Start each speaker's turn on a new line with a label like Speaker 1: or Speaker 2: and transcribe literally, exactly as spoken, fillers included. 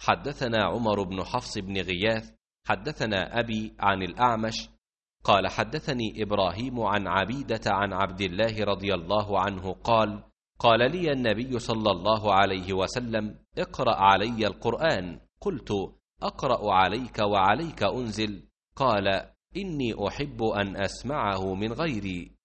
Speaker 1: حدثنا عمر بن حفص بن غياث حدثنا أبي عن الأعمش قال حدثني إبراهيم عن عبيدة عن عبد الله رضي الله عنه قال قال لي النبي صلى الله عليه وسلم اقرأ علي القرآن. قلت أقرأ عليك وعليك أنزل؟ قال إني أحب أن أسمعه من غيري.